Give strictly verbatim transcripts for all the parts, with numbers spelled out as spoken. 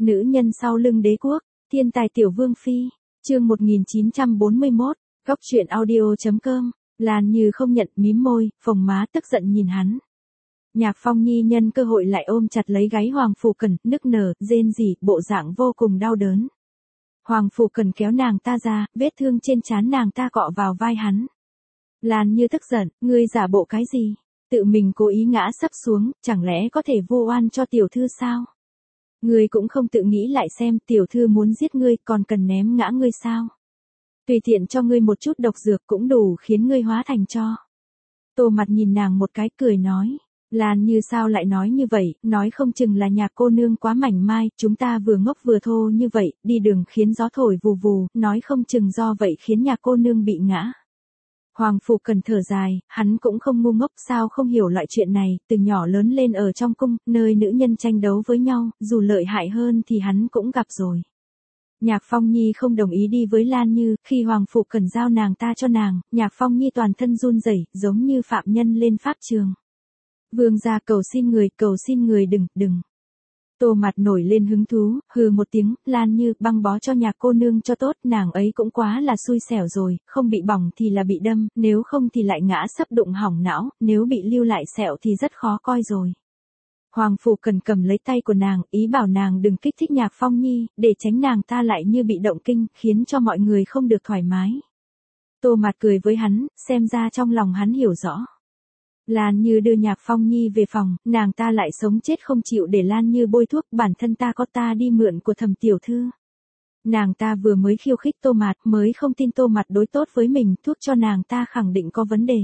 Nữ nhân sau lưng đế quốc, thiên tài tiểu vương phi, chương một nghìn chín trăm bốn mươi mốt, góc truyện audio.com, Lan Như không nhận, mím môi, phồng má tức giận nhìn hắn. Nhạc Phong Nhi nhân cơ hội lại ôm chặt lấy gáy Hoàng Phủ Cẩn, nức nở, rên rỉ, bộ dạng vô cùng đau đớn. Hoàng Phủ Cẩn kéo nàng ta ra, vết thương trên trán nàng ta cọ vào vai hắn. Lan Như tức giận, ngươi giả bộ cái gì? Tự mình cố ý ngã sấp xuống, chẳng lẽ có thể vu oan cho tiểu thư sao? Ngươi cũng không tự nghĩ lại xem, tiểu thư muốn giết ngươi còn cần ném ngã ngươi sao? Tùy tiện cho ngươi một chút độc dược cũng đủ khiến ngươi hóa thành tro. Tô Mặt nhìn nàng một cái cười nói. Lan Như sao lại nói như vậy, nói không chừng là Nhạc cô nương quá mảnh mai, chúng ta vừa ngốc vừa thô như vậy, đi đường khiến gió thổi vù vù, nói không chừng do vậy khiến Nhạc cô nương bị ngã. Hoàng Phủ Cẩn thở dài, hắn cũng không ngu ngốc, sao không hiểu loại chuyện này, từ nhỏ lớn lên ở trong cung, nơi nữ nhân tranh đấu với nhau, dù lợi hại hơn thì hắn cũng gặp rồi. Nhạc Phong Nhi không đồng ý đi với Lan Như, khi Hoàng Phủ Cẩn giao nàng ta cho nàng, Nhạc Phong Nhi toàn thân run rẩy, giống như phạm nhân lên pháp trường. Vương gia cầu xin người, cầu xin người đừng, đừng. Tô Mặt nổi lên hứng thú, hừ một tiếng, Lan Như, băng bó cho Nhạc cô nương cho tốt, nàng ấy cũng quá là xui xẻo rồi, không bị bỏng thì là bị đâm, nếu không thì lại ngã sấp đụng hỏng não, nếu bị lưu lại sẹo thì rất khó coi rồi. Hoàng Phủ Cẩn cầm lấy tay của nàng, ý bảo nàng đừng kích thích Nhạc Phong Nhi, để tránh nàng ta lại như bị động kinh, khiến cho mọi người không được thoải mái. Tô Mặt cười với hắn, xem ra trong lòng hắn hiểu rõ. Lan Như đưa Nhạc Phong Nhi về phòng, nàng ta lại sống chết không chịu để Lan Như bôi thuốc, bản thân ta có ta đi mượn của Thẩm tiểu thư. Nàng ta vừa mới khiêu khích Tô Mặt, mới không tin Tô Mặt đối tốt với mình, thuốc cho nàng ta khẳng định có vấn đề.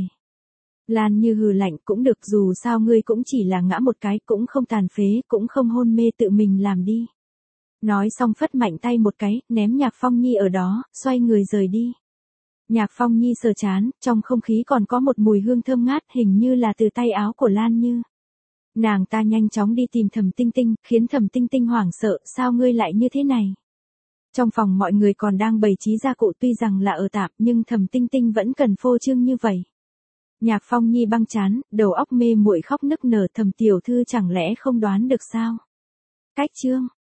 Lan Như hừ lạnh, cũng được, dù sao ngươi cũng chỉ là ngã một cái, cũng không tàn phế, cũng không hôn mê, tự mình làm đi. Nói xong phất mạnh tay một cái, ném Nhạc Phong Nhi ở đó, xoay người rời đi. Nhạc Phong Nhi sờ chán, trong không khí còn có một mùi hương thơm ngát, hình như là từ tay áo của Lan Như. Nàng ta nhanh chóng đi tìm Thẩm Tinh Tinh, khiến Thẩm Tinh Tinh hoảng sợ, sao ngươi lại như thế này? Trong phòng mọi người còn đang bày trí gia cụ, tuy rằng là ở tạm, nhưng Thẩm Tinh Tinh vẫn cần phô trương như vậy. Nhạc Phong Nhi băng chán, đầu óc mê muội khóc nức nở, Thẩm tiểu thư chẳng lẽ không đoán được sao? Cách chương